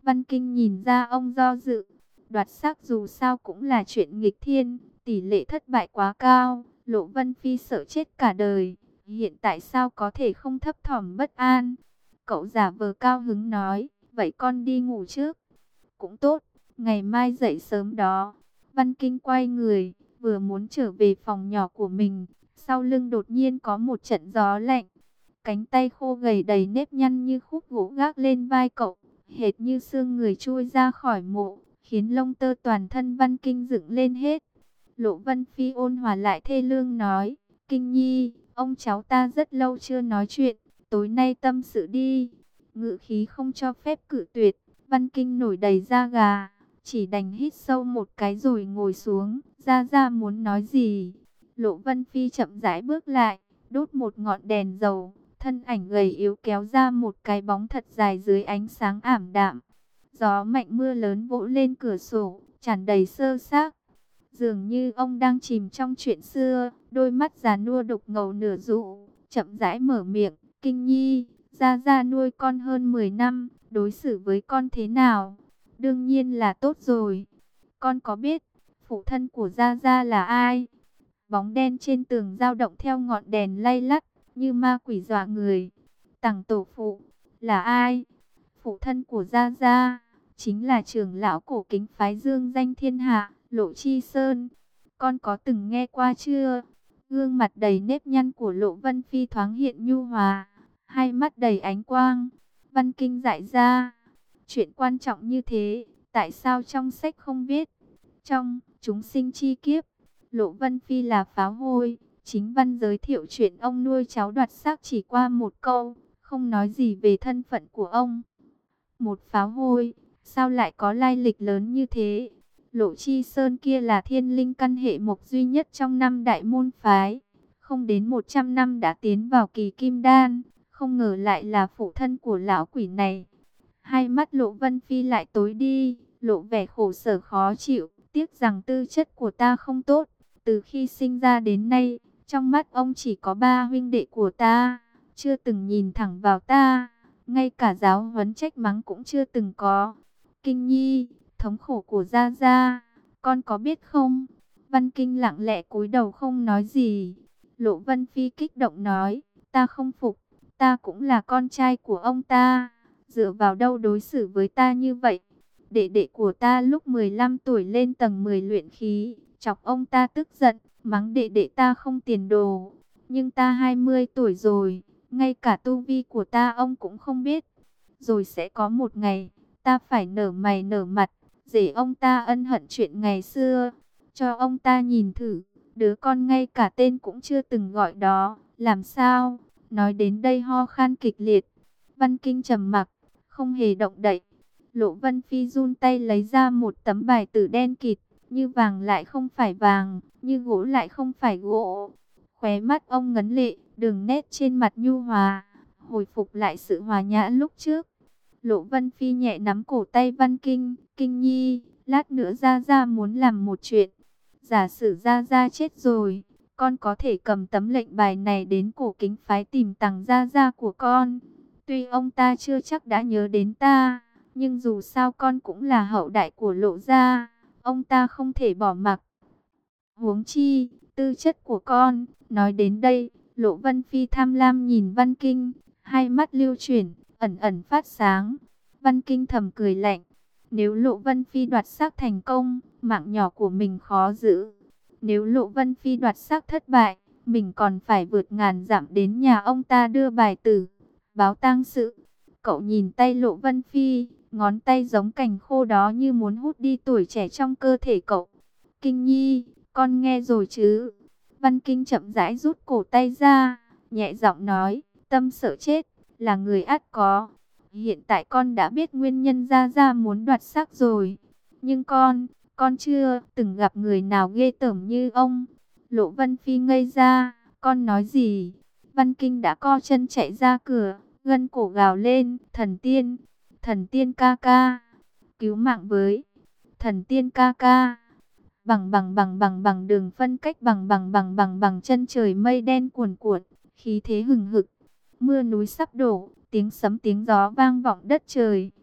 Văn Kinh nhìn ra ông do dự. Đoạt xác dù sao cũng là chuyện nghịch thiên, tỷ lệ thất bại quá cao, Lộ Vân Phi sợ chết cả đời. Hiện tại sao có thể không thấp thỏm bất an? Cậu giả vờ cao hứng nói, vậy con đi ngủ trước. Cũng tốt, ngày mai dậy sớm đó. Văn Kinh quay người, vừa muốn trở về phòng nhỏ của mình, sau lưng đột nhiên có một trận gió lạnh. Cánh tay khô gầy đầy nếp nhăn như khúc gỗ gác lên vai cậu, hệt như xương người chui ra khỏi mộ, khiến lông tơ toàn thân Văn Kinh dựng lên hết. Lộ Vân Phi ôn hòa lại thê lương nói, Kinh Nhi, ông cháu ta rất lâu chưa nói chuyện, tối nay tâm sự đi. Ngữ khí không cho phép cự tuyệt, Văn Kinh nổi đầy da gà, chỉ đành hít sâu một cái rồi ngồi xuống. Ra Ra muốn nói gì? Lộ Vân Phi chậm rãi bước lại, đốt một ngọn đèn dầu, thân ảnh gầy yếu kéo ra một cái bóng thật dài dưới ánh sáng ảm đạm. Gió mạnh mưa lớn vỗ lên cửa sổ, tràn đầy sơ xác. Dường như ông đang chìm trong chuyện xưa, đôi mắt già nua đục ngầu nửa rụ, chậm rãi mở miệng, Kinh Nhi, Gia Gia nuôi con hơn mười năm, đối xử với con thế nào? Đương nhiên là tốt rồi. Con có biết phụ thân của Gia Gia là ai? Bóng đen trên tường dao động theo ngọn đèn lay lắt, như ma quỷ dọa người. Tằng tổ phụ, là ai? Phụ thân của Gia Gia, chính là trưởng lão cổ kính phái dương danh thiên hạ, Lộ Chi Sơn. Con có từng nghe qua chưa? Gương mặt đầy nếp nhăn của Lộ Vân Phi thoáng hiện nhu hòa, hai mắt đầy ánh quang. Văn Kinh dại ra, chuyện quan trọng như thế, tại sao trong sách không viết? Trong Chúng Sinh Chi Kiếp, Lộ Vân Phi là pháo hôi. Chính văn giới thiệu chuyện ông nuôi cháu đoạt xác chỉ qua một câu, không nói gì về thân phận của ông. Một pháo hôi, sao lại có lai lịch lớn như thế? Lộ Chi Sơn kia là thiên linh căn hệ mộc duy nhất trong năm đại môn phái. Không đến một trăm năm đã tiến vào kỳ kim đan, không ngờ lại là phụ thân của lão quỷ này. Hai mắt Lộ Vân Phi lại tối đi, lộ vẻ khổ sở khó chịu, tiếc rằng tư chất của ta không tốt. Từ khi sinh ra đến nay, trong mắt ông chỉ có ba huynh đệ của ta, chưa từng nhìn thẳng vào ta, ngay cả giáo huấn trách mắng cũng chưa từng có. Kinh Nhi, thống khổ của Gia Gia, con có biết không? Văn Kinh lặng lẽ cúi đầu không nói gì. Lộ Vân Phi kích động nói, ta không phục, ta cũng là con trai của ông ta, dựa vào đâu đối xử với ta như vậy? Đệ đệ của ta lúc mười lăm tuổi lên tầng mười luyện khí, chọc ông ta tức giận, mắng đệ đệ ta không tiền đồ. Nhưng ta hai mươi tuổi rồi, ngay cả tu vi của ta ông cũng không biết. Rồi sẽ có một ngày, ta phải nở mày nở mặt, để ông ta ân hận chuyện ngày xưa. Cho ông ta nhìn thử, đứa con ngay cả tên cũng chưa từng gọi đó, làm sao? Nói đến đây ho khan kịch liệt. Văn Kinh trầm mặc, không hề động đậy. Lộ Vân Phi run tay lấy ra một tấm bài tử đen kịt, như vàng lại không phải vàng, như gỗ lại không phải gỗ. Khóe mắt ông ngấn lệ, đường nét trên mặt nhu hòa, hồi phục lại sự hòa nhã lúc trước. Lộ Vân Phi nhẹ nắm cổ tay Văn Kinh, Kinh Nhi, lát nữa Gia Gia muốn làm một chuyện. Giả sử Gia Gia chết rồi, con có thể cầm tấm lệnh bài này đến cổ kính phái tìm Tằng Gia Gia của con. Tuy ông ta chưa chắc đã nhớ đến ta, nhưng dù sao con cũng là hậu đại của Lộ gia, ông ta không thể bỏ mặc. Huống chi, tư chất của con. Nói đến đây, Lộ Vân Phi tham lam nhìn Văn Kinh, hai mắt lưu chuyển, ẩn ẩn phát sáng. Văn Kinh thầm cười lạnh, nếu Lộ Vân Phi đoạt xác thành công, mạng nhỏ của mình khó giữ. Nếu Lộ Vân Phi đoạt xác thất bại, mình còn phải vượt ngàn dặm đến nhà ông ta đưa bài tử, báo tang sự. Cậu nhìn tay Lộ Vân Phi, ngón tay giống cành khô đó như muốn hút đi tuổi trẻ trong cơ thể cậu. Kinh Nhi, con nghe rồi chứ? Văn Kinh chậm rãi rút cổ tay ra, nhẹ giọng nói, tâm sợ chết, là người ắt có. Hiện tại con đã biết nguyên nhân Gia Gia muốn đoạt xác rồi. Nhưng con, con chưa từng gặp người nào ghê tởm như ông. Lộ Vân Phi ngây ra, con nói gì? Văn Kinh đã co chân chạy ra cửa, gân cổ gào lên, thần tiên, thần tiên ca ca, cứu mạng với, thần tiên ca ca. Bằng bằng bằng bằng bằng đường phân cách bằng bằng bằng bằng bằng chân trời mây đen cuồn cuộn, khí thế hừng hực, mưa núi sắp đổ, tiếng sấm tiếng gió vang vọng đất trời.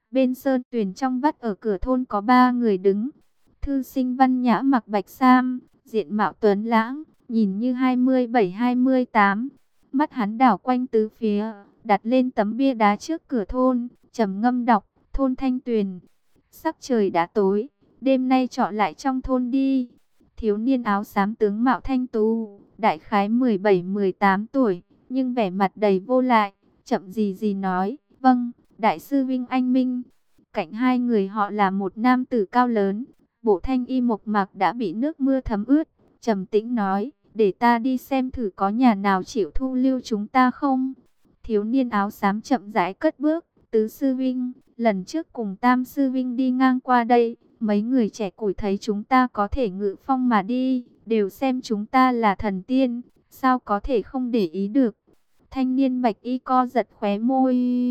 Bên sơn tuyền trong vắt ở cửa thôn có ba người đứng. Thư sinh văn nhã mặc bạch sam, diện mạo tuấn lãng, nhìn như hai mươi bảy hai mươi tám. Mắt hắn đảo quanh tứ phía, đặt lên tấm bia đá trước cửa thôn, trầm ngâm đọc, thôn Thanh Tuyền. Sắc trời đã tối, đêm nay trọ lại trong thôn đi. Thiếu niên áo xám tướng mạo thanh tú, đại khái mười bảy mười tám tuổi, nhưng vẻ mặt đầy vô lại, chậm gì gì nói, vâng, đại sư Vinh anh minh. Cạnh hai người họ là một nam tử cao lớn, bộ thanh y mộc mạc đã bị nước mưa thấm ướt, trầm tĩnh nói, để ta đi xem thử có nhà nào chịu thu lưu chúng ta không. Thiếu niên áo xám chậm rãi cất bước, tứ sư Vinh, lần trước cùng tam sư Vinh đi ngang qua đây, mấy người trẻ củi thấy chúng ta có thể ngự phong mà đi, đều xem chúng ta là thần tiên, sao có thể không để ý được. Thanh niên bạch y co giật khóe môi.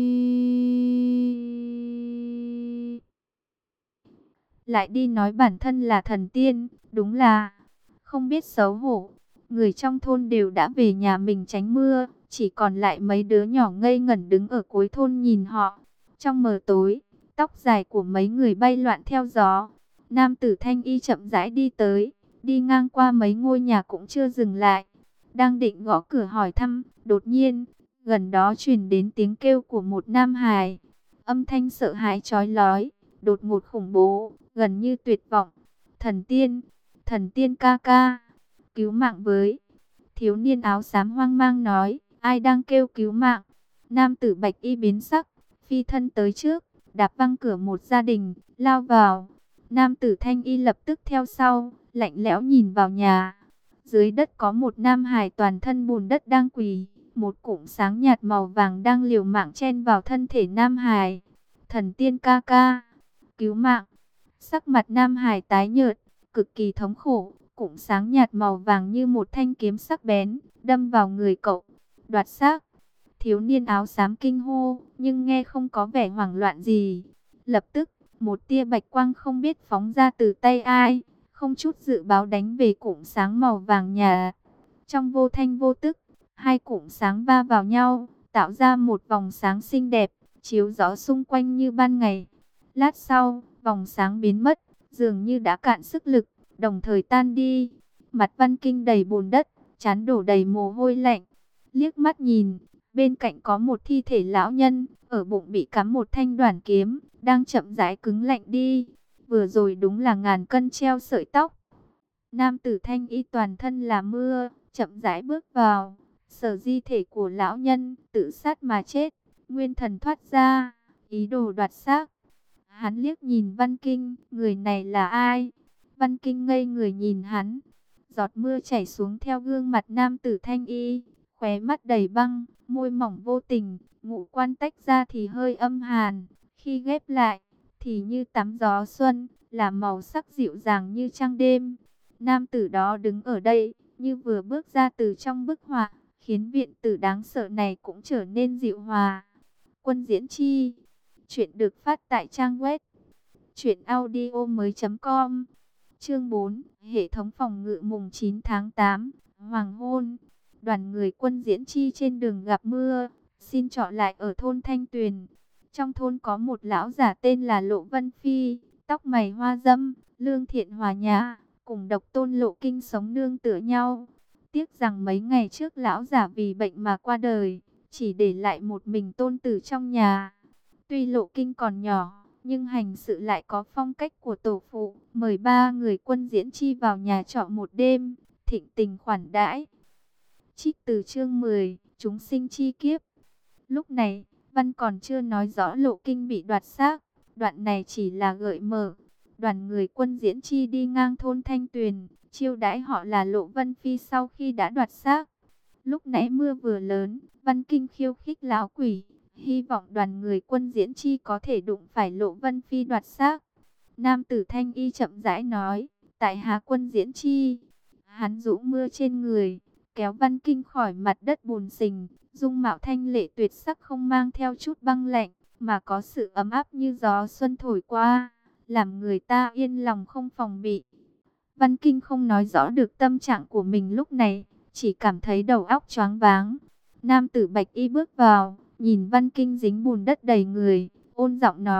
Lại đi nói bản thân là thần tiên, đúng là không biết xấu hổ. Người trong thôn đều đã về nhà mình tránh mưa, chỉ còn lại mấy đứa nhỏ ngây ngẩn đứng ở cuối thôn nhìn họ. Trong mờ tối, tóc dài của mấy người bay loạn theo gió. Nam tử thanh y chậm rãi đi tới, đi ngang qua mấy ngôi nhà cũng chưa dừng lại. Đang định gõ cửa hỏi thăm, đột nhiên, gần đó truyền đến tiếng kêu của một nam hài. Âm thanh sợ hãi chói lói, đột ngột khủng bố, gần như tuyệt vọng. Thần tiên, thần tiên ca ca, cứu mạng với. Thiếu niên áo xám hoang mang nói, ai đang kêu cứu mạng? Nam tử bạch y biến sắc, phi thân tới trước, đạp văng cửa một gia đình, lao vào. Nam tử thanh y lập tức theo sau, lạnh lẽo nhìn vào nhà. Dưới đất có một nam hài toàn thân bùn đất đang quỳ, một cụm sáng nhạt màu vàng đang liều mạng chen vào thân thể nam hài. Thần tiên ca ca, cứu mạng. Sắc mặt nam hài tái nhợt, cực kỳ thống khổ, cụm sáng nhạt màu vàng như một thanh kiếm sắc bén, đâm vào người cậu. Đoạt xác. Thiếu niên áo xám kinh hô, nhưng nghe không có vẻ hoảng loạn gì. Lập tức, một tia bạch quang không biết phóng ra từ tay ai, không chút dự báo đánh về cụm sáng màu vàng nhà. Trong vô thanh vô tức, hai cụm sáng va vào nhau, tạo ra một vòng sáng xinh đẹp, chiếu rõ xung quanh như ban ngày. Lát sau, vòng sáng biến mất, dường như đã cạn sức lực, đồng thời tan đi. Mặt Văn Kinh đầy bùn đất, trán đổ đầy mồ hôi lạnh. Liếc mắt nhìn, bên cạnh có một thi thể lão nhân, ở bụng bị cắm một thanh đoản kiếm, đang chậm rãi cứng lạnh đi. Vừa rồi đúng là ngàn cân treo sợi tóc. Nam tử thanh y toàn thân là mưa, chậm rãi bước vào. Sở di thể của lão nhân, tự sát mà chết, nguyên thần thoát ra, ý đồ đoạt xác. Hắn liếc nhìn Văn Kinh, người này là ai? Văn Kinh ngây người nhìn hắn. Giọt mưa chảy xuống theo gương mặt nam tử thanh y, khóe mắt đầy băng, môi mỏng vô tình, ngũ quan tách ra thì hơi âm hàn, khi ghép lại thì như tắm gió xuân, là màu sắc dịu dàng như trăng đêm. Nam tử đó đứng ở đây, như vừa bước ra từ trong bức họa, khiến viện tử đáng sợ này cũng trở nên dịu hòa. Quân Diễn Chi. Chuyện được phát tại trang web truyện audio mới.com. Chương bốn, hệ thống phòng ngự mùng chín tháng tám, hoàng hôn. Đoàn người Quân Diễn Chi trên đường gặp mưa, xin trọ lại ở thôn Thanh Tuyền. Trong thôn có một lão giả tên là Lộ Vân Phi, tóc mày hoa dâm, lương thiện hòa nhã, cùng độc tôn Lộ Kinh sống nương tựa nhau. Tiếc rằng mấy ngày trước lão giả vì bệnh mà qua đời, chỉ để lại một mình tôn tử trong nhà. Tuy Lộ Kinh còn nhỏ, nhưng hành sự lại có phong cách của tổ phụ, mời ba người Quân Diễn Chi vào nhà trọ một đêm, thịnh tình khoản đãi. Trích từ chương mười, chúng sinh chi kiếp. Lúc này, Văn còn chưa nói rõ Lộ Kinh bị đoạt xác, đoạn này chỉ là gợi mở. Đoàn người Quân Diễn Chi đi ngang thôn Thanh Tuyền, chiêu đãi họ là Lộ Vân Phi sau khi đã đoạt xác. Lúc nãy mưa vừa lớn, Văn Kinh khiêu khích lão quỷ, hy vọng đoàn người Quân Diễn Chi có thể đụng phải Lộ Vân Phi đoạt xác. Nam tử thanh y chậm rãi nói, tại hạ Quân Diễn Chi. Hắn rũ mưa trên người, kéo Văn Kinh khỏi mặt đất bùn xình, dung mạo thanh lệ tuyệt sắc không mang theo chút băng lạnh, mà có sự ấm áp như gió xuân thổi qua, làm người ta yên lòng không phòng bị. Văn Kinh không nói rõ được tâm trạng của mình lúc này, chỉ cảm thấy đầu óc choáng váng. Nam tử bạch y bước vào, nhìn Văn Kinh dính bùn đất đầy người, ôn giọng nói,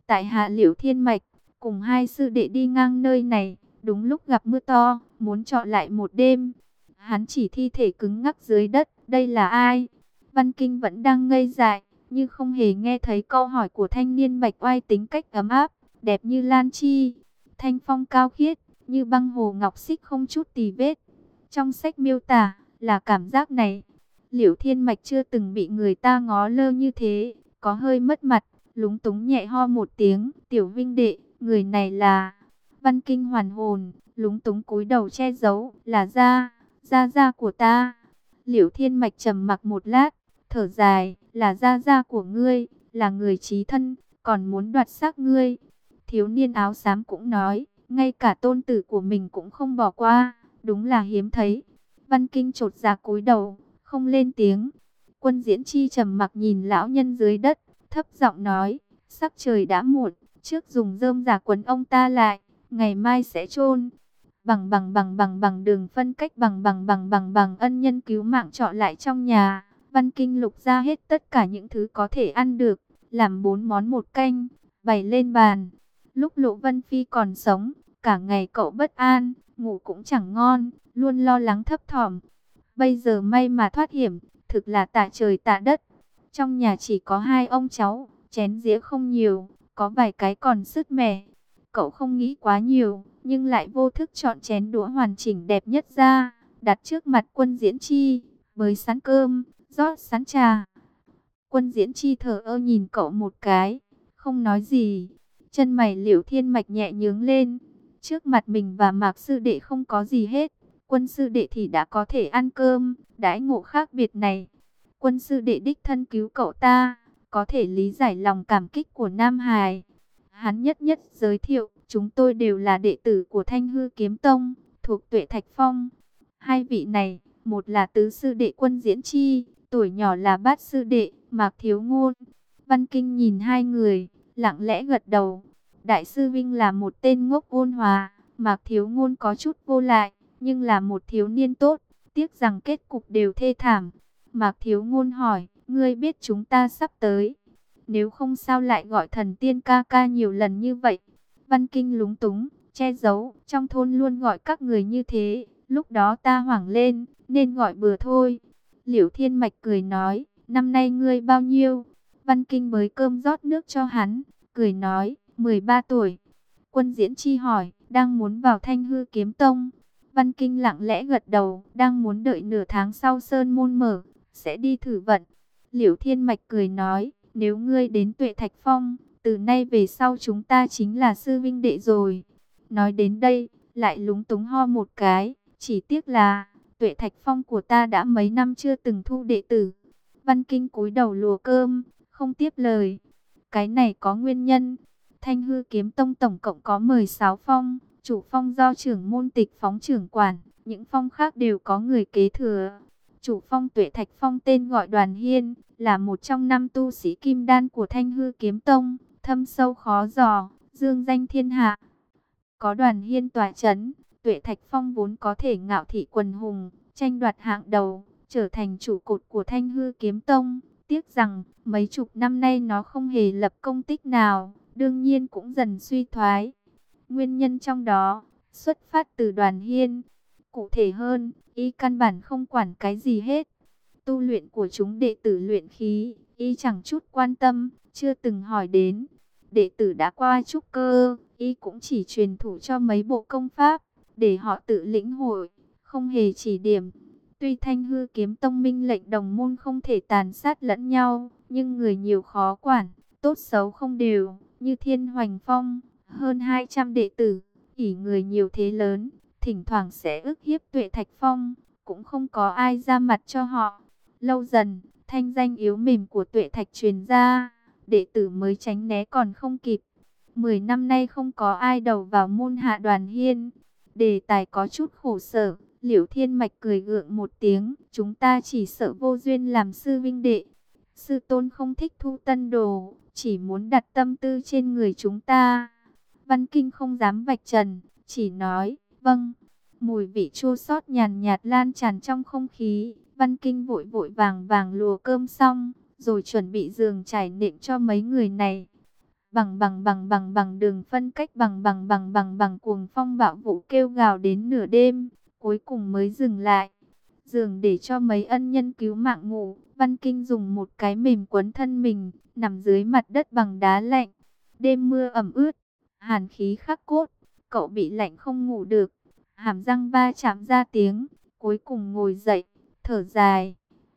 tại hạ Liễu Thiên Mạch, cùng hai sư đệ đi ngang nơi này, đúng lúc gặp mưa to, muốn trọ lại một đêm. Hắn chỉ thi thể cứng ngắc dưới đất, đây là ai? Văn Kinh vẫn đang ngây dại, như không hề nghe thấy câu hỏi của thanh niên bạch oai tính cách ấm áp, đẹp như lan chi, thanh phong cao khiết, như băng hồ ngọc xích không chút tì vết. Trong sách miêu tả, là cảm giác này. Liễu Thiên Mạch chưa từng bị người ta ngó lơ như thế, có hơi mất mặt, lúng túng nhẹ ho một tiếng, tiểu vinh đệ, người này là... Văn Kinh hoàn hồn, lúng túng cúi đầu che giấu, là gia, gia gia của ta. Liễu Thiên Mạch trầm mặc một lát, thở dài, là gia gia của ngươi, là người chí thân, còn muốn đoạt xác ngươi. Thiếu niên áo xám cũng nói, ngay cả tôn tử của mình cũng không bỏ qua, đúng là hiếm thấy. Văn Kinh chột dạ cúi đầu, không lên tiếng. Quân Diễn Chi trầm mặc nhìn lão nhân dưới đất, thấp giọng nói, sắc trời đã muộn, trước dùng rơm giả quấn ông ta lại, ngày mai sẽ chôn. Bằng bằng bằng bằng bằng đường phân cách bằng bằng bằng bằng bằng ân nhân cứu mạng trọ lại trong nhà. Văn Kinh lục ra hết tất cả những thứ có thể ăn được, làm bốn món một canh, bày lên bàn. Lúc Lộ Vân Phi còn sống, cả ngày cậu bất an, ngủ cũng chẳng ngon, luôn lo lắng thấp thỏm. Bây giờ may mà thoát hiểm, thực là tạ trời tạ đất. Trong nhà chỉ có hai ông cháu, chén dĩa không nhiều, có vài cái còn sứt mẻ. Cậu không nghĩ quá nhiều, nhưng lại vô thức chọn chén đũa hoàn chỉnh đẹp nhất ra, đặt trước mặt Quân Diễn Chi, bới sẵn cơm, rót sẵn trà. Quân Diễn Chi thở ơ nhìn cậu một cái, không nói gì. Chân mày Liễu Thiên Mạch nhẹ nhướng lên. Trước mặt mình và Mạc sư đệ không có gì hết, Quân sư đệ thì đã có thể ăn cơm, đãi ngộ khác biệt này. Quân sư đệ đích thân cứu cậu ta, có thể lý giải lòng cảm kích của Nam Hải. Hắn nhất nhất giới thiệu, chúng tôi đều là đệ tử của Thanh Hư Kiếm Tông, thuộc Tuệ Thạch Phong. Hai vị này, một là tứ sư đệ Quân Diễn Chi, tuổi nhỏ là bát sư đệ Mạc Thiếu Ngôn. Văn Kinh nhìn hai người, lặng lẽ gật đầu. Đại sư Vinh là một tên ngốc ôn hòa, Mạc Thiếu Ngôn có chút vô lại, nhưng là một thiếu niên tốt, tiếc rằng kết cục đều thê thảm. Mạc Thiếu Ngôn hỏi, ngươi biết chúng ta sắp tới, nếu không sao lại gọi thần tiên ca ca nhiều lần như vậy? Văn Kinh lúng túng, che giấu, trong thôn luôn gọi các người như thế, lúc đó ta hoảng lên, nên gọi bừa thôi. Liễu Thiên Mạch cười nói, năm nay ngươi bao nhiêu? Văn Kinh bới cơm rót nước cho hắn, cười nói, mười ba tuổi. Quân Diễn Chi hỏi, đang muốn vào Thanh Hư Kiếm Tông? Văn Kinh lặng lẽ gật đầu, đang muốn đợi nửa tháng sau sơn môn mở, sẽ đi thử vận. Liễu Thiên Mạch cười nói, nếu ngươi đến Tuệ Thạch Phong, từ nay về sau chúng ta chính là sư vinh đệ rồi. Nói đến đây, lại lúng túng ho một cái, chỉ tiếc là Tuệ Thạch Phong của ta đã mấy năm chưa từng thu đệ tử. Văn Kinh cúi đầu lùa cơm, không tiếp lời. Cái này có nguyên nhân. Thanh Hư Kiếm Tông tổng cộng có mười sáu phong, chủ phong do trưởng môn Tịch Phóng trưởng quản, những phong khác đều có người kế thừa. Chủ phong Tuệ Thạch Phong tên gọi Đoàn Hiên, là một trong năm tu sĩ kim đan của Thanh Hư Kiếm Tông, thâm sâu khó dò, dương danh thiên hạ. Có Đoàn Hiên tỏa chấn, Tuệ Thạch Phong vốn có thể ngạo thị quần hùng, tranh đoạt hạng đầu, trở thành trụ cột của Thanh Hư Kiếm Tông. Tiếc rằng, mấy chục năm nay nó không hề lập công tích nào, đương nhiên cũng dần suy thoái. Nguyên nhân trong đó, xuất phát từ Đoàn Hiên. Cụ thể hơn, y căn bản không quản cái gì hết. Tu luyện của chúng đệ tử luyện khí, y chẳng chút quan tâm, chưa từng hỏi đến. Đệ tử đã qua trúc cơ, y cũng chỉ truyền thụ cho mấy bộ công pháp, để họ tự lĩnh hội, không hề chỉ điểm. Tuy Thanh Hư Kiếm Tông minh lệnh đồng môn không thể tàn sát lẫn nhau, nhưng người nhiều khó quản, tốt xấu không đều, như Thiên Hoành Phong, hơn hai trăm đệ tử, ỷ người nhiều thế lớn, thỉnh thoảng sẽ ức hiếp Tuệ Thạch Phong, cũng không có ai ra mặt cho họ. Lâu dần, thanh danh yếu mềm của Tuệ Thạch truyền ra, đệ tử mới tránh né còn không kịp. Mười năm nay không có ai đầu vào môn hạ Đoàn Hiên, đề tài có chút khổ sở. Liễu Thiên Mạch cười gượng một tiếng, chúng ta chỉ sợ vô duyên làm sư vinh đệ. Sư tôn không thích thu tân đồ, chỉ muốn đặt tâm tư trên người chúng ta. Văn Kinh không dám vạch trần, chỉ nói, vâng. Mùi vị chua xót nhàn nhạt lan tràn trong không khí. Văn Kinh vội vội vàng vàng lùa cơm xong, rồi chuẩn bị giường trải nệm cho mấy người này. Bằng bằng bằng bằng bằng đường phân cách bằng bằng bằng bằng bằng cuồng phong bạo vũ kêu gào đến nửa đêm, cuối cùng mới dừng lại. Giường để cho mấy ân nhân cứu mạng ngủ, Văn Kinh dùng một cái mềm quấn thân mình, nằm dưới mặt đất bằng đá lạnh. Đêm mưa ẩm ướt, hàn khí khắc cốt, cậu bị lạnh không ngủ được, hàm răng va chạm ra tiếng, cuối cùng ngồi dậy, thở dài.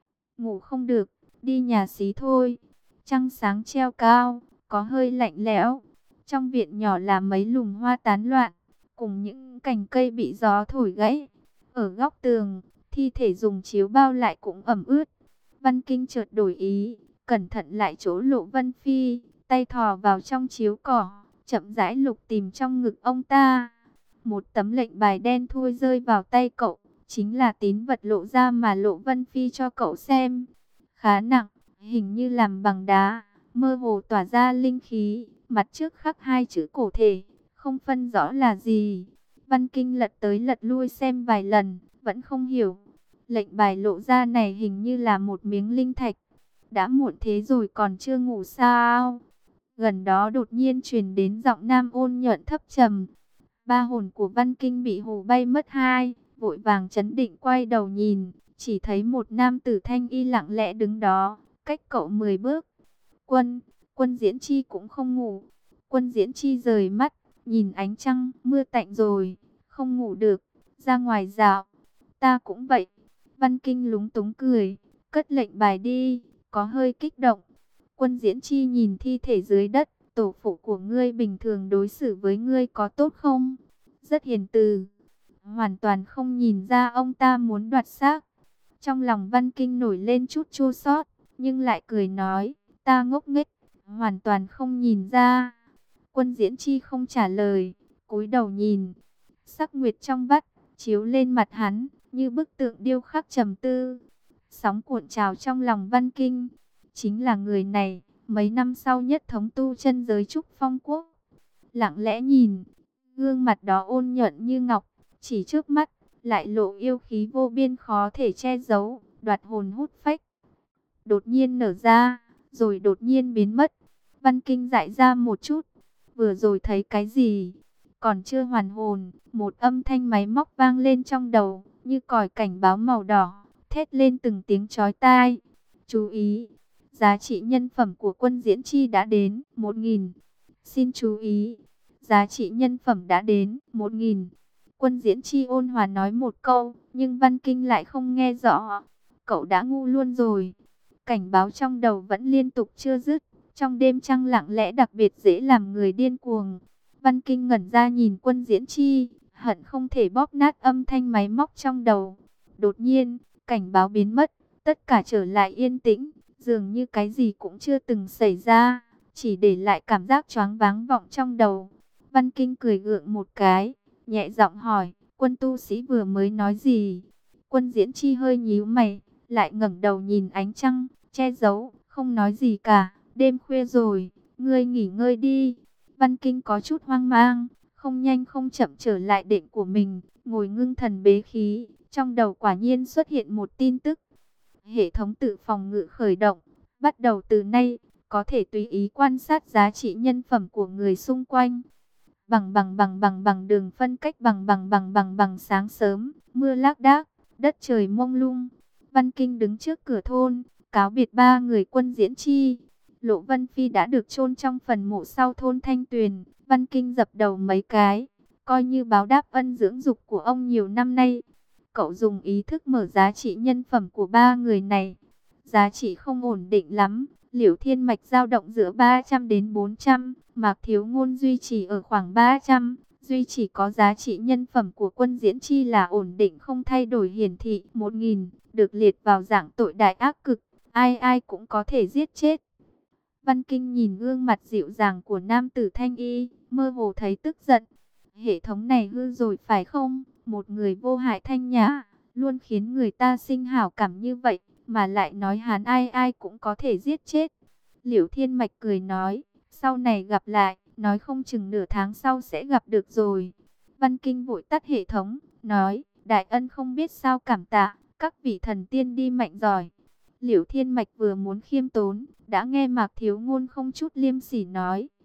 Ngủ không được, đi nhà xí thôi. Trăng sáng treo cao, có hơi lạnh lẽo. Trong viện nhỏ là mấy lùm hoa tán loạn, cùng những cành cây bị gió thổi gãy. Ở góc tường, thi thể dùng chiếu bao lại cũng ẩm ướt. Văn Kinh chợt đổi ý, cẩn thận lại chỗ Lộ Vân Phi, tay thò vào trong chiếu cỏ, chậm rãi lục tìm trong ngực ông ta. Một tấm lệnh bài đen thui rơi vào tay cậu, chính là tín vật lộ ra mà Lộ Vân Phi cho cậu xem. Khá nặng, hình như làm bằng đá, mơ hồ tỏa ra linh khí, mặt trước khắc hai chữ cổ thể, không phân rõ là gì. Văn Kinh lật tới lật lui xem vài lần, vẫn không hiểu. Lệnh bài lộ ra này hình như là một miếng linh thạch. Đã muộn thế rồi còn chưa ngủ sao? Gần đó đột nhiên truyền đến giọng nam ôn nhuận thấp trầm. Ba hồn của Văn Kinh bị hù bay mất hai, vội vàng chấn định quay đầu nhìn, chỉ thấy một nam tử thanh y lặng lẽ đứng đó, cách cậu mười bước. Quân, Quân Diễn Chi cũng không ngủ. Quân Diễn Chi rời mắt, nhìn ánh trăng, mưa tạnh rồi, không ngủ được, ra ngoài dạo. Ta cũng vậy. Văn Kinh lúng túng cười, cất lệnh bài đi, có hơi kích động. Quân Diễn Chi nhìn thi thể dưới đất, tổ phụ của ngươi bình thường đối xử với ngươi có tốt không? Rất hiền từ. Hoàn toàn không nhìn ra ông ta muốn đoạt xác. Trong lòng Văn Kinh nổi lên chút chua xót, nhưng lại cười nói, ta ngốc nghếch, hoàn toàn không nhìn ra. Quân Diễn Chi không trả lời, cúi đầu nhìn. Sắc nguyệt trong vắt, chiếu lên mặt hắn, như bức tượng điêu khắc trầm tư. Sóng cuộn trào trong lòng Văn Kinh. Chính là người này, mấy năm sau nhất thống tu chân giới Trúc Phong Quốc. Lặng lẽ nhìn, gương mặt đó ôn nhuận như ngọc, chỉ trước mắt, lại lộ yêu khí vô biên khó thể che giấu, đoạt hồn hút phách. Đột nhiên nở ra, rồi đột nhiên biến mất. Văn Kinh dại ra một chút, vừa rồi thấy cái gì? Còn chưa hoàn hồn, một âm thanh máy móc vang lên trong đầu, như còi cảnh báo màu đỏ, thét lên từng tiếng chói tai. Chú ý, giá trị nhân phẩm của Quân Diễn Chi đã đến một nghìn. Xin chú ý, giá trị nhân phẩm đã đến một nghìn. Quân Diễn Chi ôn hòa nói một câu, nhưng Văn Kinh lại không nghe rõ. Cậu đã ngu luôn rồi. Cảnh báo trong đầu vẫn liên tục chưa dứt. Trong đêm trăng lặng lẽ đặc biệt dễ làm người điên cuồng. Văn Kinh ngẩn ra nhìn Quân Diễn Chi, hận không thể bóp nát âm thanh máy móc trong đầu. Đột nhiên, cảnh báo biến mất, tất cả trở lại yên tĩnh, dường như cái gì cũng chưa từng xảy ra, chỉ để lại cảm giác choáng váng vọng trong đầu. Văn Kinh cười gượng một cái, nhẹ giọng hỏi, Quân tu sĩ vừa mới nói gì? Quân Diễn Chi hơi nhíu mày, lại ngẩng đầu nhìn ánh trăng, che giấu, không nói gì cả. Đêm khuya rồi, ngươi nghỉ ngơi đi. Văn Kinh có chút hoang mang, không nhanh không chậm trở lại đệm của mình, ngồi ngưng thần bế khí. Trong đầu quả nhiên xuất hiện một tin tức. Hệ thống tự phòng ngự khởi động, bắt đầu từ nay, có thể tùy ý quan sát giá trị nhân phẩm của người xung quanh. Bằng bằng bằng bằng bằng đường phân cách bằng bằng bằng bằng bằng sáng sớm, mưa lác đác, đất trời mông lung. Văn Kinh đứng trước cửa thôn, cáo biệt ba người Quân Diễn Chi. Lộ Vân Phi đã được chôn trong phần mộ sau thôn Thanh Tuyền. Văn Kinh dập đầu mấy cái, coi như báo đáp ân dưỡng dục của ông nhiều năm nay. Cậu dùng ý thức mở giá trị nhân phẩm của ba người này. Giá trị không ổn định lắm. Liễu Thiên Mạch dao động giữa ba trăm đến bốn trăm, Mạc Thiếu Ngôn duy trì ở khoảng ba trăm. Duy chỉ có giá trị nhân phẩm của Quân Diễn Chi là ổn định không thay đổi, hiển thị một nghìn, được liệt vào dạng tội đại ác cực, ai ai cũng có thể giết chết. Văn Kinh nhìn gương mặt dịu dàng của nam tử thanh y, mơ hồ thấy tức giận. Hệ thống này hư rồi phải không? Một người vô hại thanh nhã, luôn khiến người ta sinh hảo cảm như vậy, mà lại nói hắn ai ai cũng có thể giết chết. Liễu Thiên Mạch cười nói, sau này gặp lại, nói không chừng nửa tháng sau sẽ gặp được rồi. Văn Kinh vội tắt hệ thống, nói, đại ân không biết sao cảm tạ, các vị thần tiên đi mạnh giỏi. Liễu Thiên Mạch vừa muốn khiêm tốn, đã nghe Mạc Thiếu Ngôn không chút liêm sỉ nói,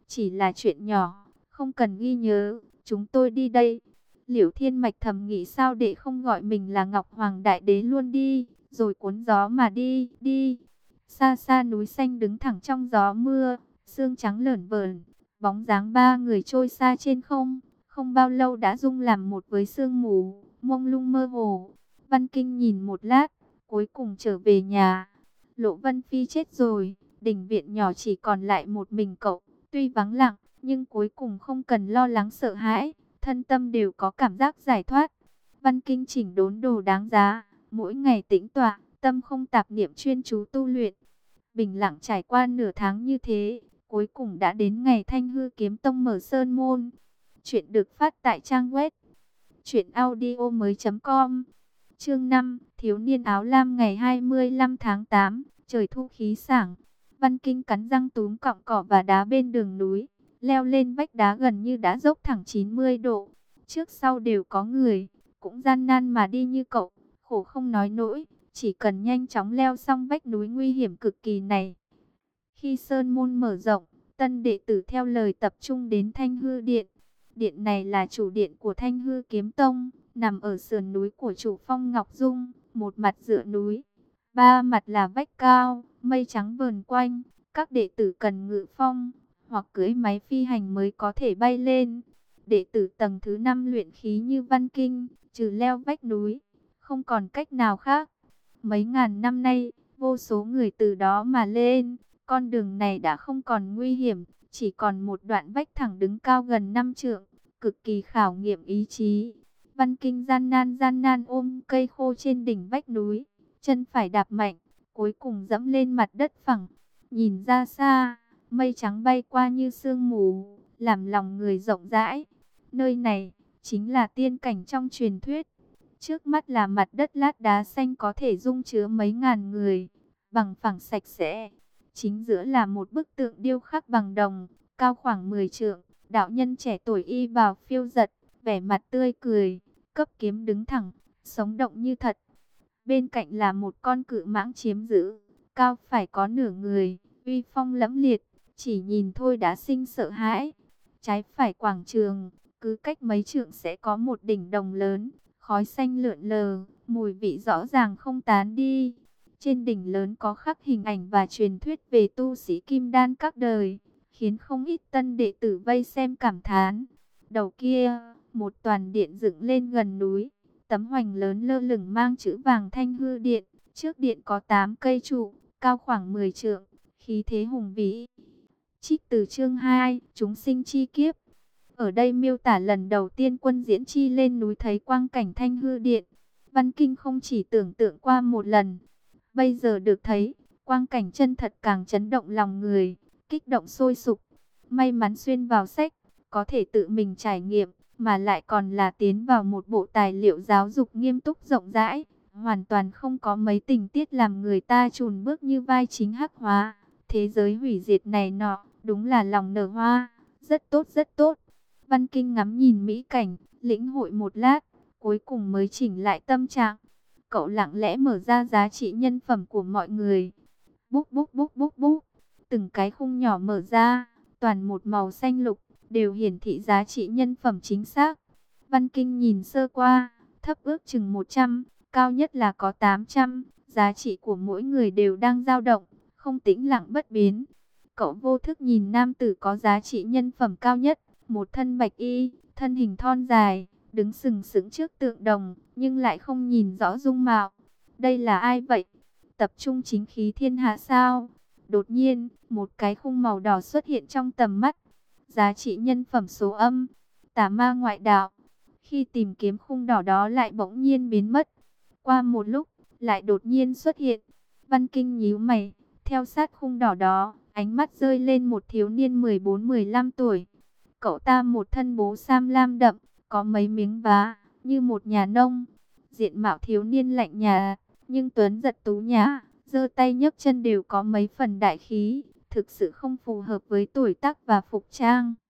chỉ là chuyện nhỏ, không cần ghi nhớ, chúng tôi đi đây. Liễu Thiên Mạch thầm nghĩ sao để không gọi mình là Ngọc Hoàng Đại Đế luôn đi, rồi cuốn gió mà đi, đi. Xa xa núi xanh đứng thẳng trong gió mưa, sương trắng lởn vởn, bóng dáng ba người trôi xa trên không, không bao lâu đã dung làm một với sương mù, mông lung mơ hồ. Văn Kinh nhìn một lát, cuối cùng trở về nhà. Lộ Vân Phi chết rồi, đình viện nhỏ chỉ còn lại một mình cậu, tuy vắng lặng, nhưng cuối cùng không cần lo lắng sợ hãi, thân tâm đều có cảm giác giải thoát. Văn Kinh chỉnh đốn đồ đáng giá, mỗi ngày tĩnh tọa, tâm không tạp niệm chuyên chú tu luyện. Bình lặng trải qua nửa tháng như thế, cuối cùng đã đến ngày Thanh Hư Kiếm Tông mở sơn môn. Chuyện được phát tại trang web truyện audio mới.com. Chương năm, thiếu niên áo lam. Ngày hai mươi lăm tháng tám, trời thu khí sảng. Văn Kinh cắn răng túm cọng cỏ và đá bên đường núi, leo lên vách đá gần như đã dốc thẳng chín mươi độ. Trước sau đều có người, cũng gian nan mà đi như cậu, khổ không nói nổi, chỉ cần nhanh chóng leo xong vách núi nguy hiểm cực kỳ này. Khi sơn môn mở rộng, tân đệ tử theo lời tập trung đến Thanh Hư Điện. Điện này là chủ điện của Thanh Hư Kiếm Tông, nằm ở sườn núi của chủ phong Ngọc Dung, một mặt dựa núi, ba mặt là vách cao, mây trắng vờn quanh. Các đệ tử cần ngự phong, hoặc cưỡi máy phi hành mới có thể bay lên. Đệ tử tầng thứ năm luyện khí như Văn Kinh, trừ leo vách núi, không còn cách nào khác. Mấy ngàn năm nay, vô số người từ đó mà lên, con đường này đã không còn nguy hiểm, chỉ còn một đoạn vách thẳng đứng cao gần năm trượng, cực kỳ khảo nghiệm ý chí. Văn Kinh gian nan gian nan ôm cây khô trên đỉnh vách núi, chân phải đạp mạnh, cuối cùng dẫm lên mặt đất phẳng. Nhìn ra xa, mây trắng bay qua như sương mù, làm lòng người rộng rãi. Nơi này chính là tiên cảnh trong truyền thuyết. Trước mắt là mặt đất lát đá xanh có thể dung chứa mấy ngàn người, bằng phẳng sạch sẽ. Chính giữa là một bức tượng điêu khắc bằng đồng, cao khoảng mười trượng. Đạo nhân trẻ tuổi y bào phiêu giật, vẻ mặt tươi cười, cấp kiếm đứng thẳng, sống động như thật. Bên cạnh là một con cự mãng chiếm giữ, cao phải có nửa người, uy phong lẫm liệt, chỉ nhìn thôi đã sinh sợ hãi. Trái phải quảng trường, cứ cách mấy trượng sẽ có một đỉnh đồng lớn, khói xanh lượn lờ, mùi vị rõ ràng không tán đi. Trên đỉnh lớn có khắc hình ảnh và truyền thuyết về tu sĩ kim đan các đời, khiến không ít tân đệ tử vây xem cảm thán. Đầu kia, một toàn điện dựng lên gần núi, tấm hoành lớn lơ lửng mang chữ vàng Thanh Hư Điện. Trước điện có tám cây trụ, cao khoảng mười trượng, khí thế hùng vĩ. Trích từ chương hai, chúng sinh chi kiếp. Ở đây miêu tả lần đầu tiên quân diễn chi lên núi thấy quang cảnh Thanh Hư Điện. Văn Kinh không chỉ tưởng tượng qua một lần, bây giờ được thấy, quang cảnh chân thật càng chấn động lòng người, kích động sôi sục. May mắn xuyên vào sách, có thể tự mình trải nghiệm, mà lại còn là tiến vào một bộ tài liệu giáo dục nghiêm túc rộng rãi, hoàn toàn không có mấy tình tiết làm người ta chùn bước như vai chính hắc hóa. Thế giới hủy diệt này nọ, đúng là lòng nở hoa, rất tốt rất tốt. Văn Kinh ngắm nhìn mỹ cảnh, lĩnh hội một lát, cuối cùng mới chỉnh lại tâm trạng. Cậu lặng lẽ mở ra giá trị nhân phẩm của mọi người. Bút bút bút bút bút, từng cái khung nhỏ mở ra, toàn một màu xanh lục, đều hiển thị giá trị nhân phẩm chính xác. Văn Kinh nhìn sơ qua, thấp ước chừng một trăm, cao nhất là có tám trăm, giá trị của mỗi người đều đang dao động, không tĩnh lặng bất biến. Cậu vô thức nhìn nam tử có giá trị nhân phẩm cao nhất, một thân bạch y, thân hình thon dài, đứng sừng sững trước tượng đồng, nhưng lại không nhìn rõ dung mạo. Đây là ai vậy? Tập trung chính khí thiên hạ sao? Đột nhiên, một cái khung màu đỏ xuất hiện trong tầm mắt. Giá trị nhân phẩm số âm, tà ma ngoại đạo. Khi tìm kiếm khung đỏ đó lại bỗng nhiên biến mất. Qua một lúc, lại đột nhiên xuất hiện. Văn Kinh nhíu mày, theo sát khung đỏ đó, ánh mắt rơi lên một thiếu niên mười bốn mười lăm tuổi. Cậu ta một thân bố sam lam đậm, có mấy miếng vá, như một nhà nông. Diện mạo thiếu niên lạnh nhạt, nhưng tuấn giật tú nhã, giơ tay nhấc chân đều có mấy phần đại khí, thực sự không phù hợp với tuổi tác và phục trang.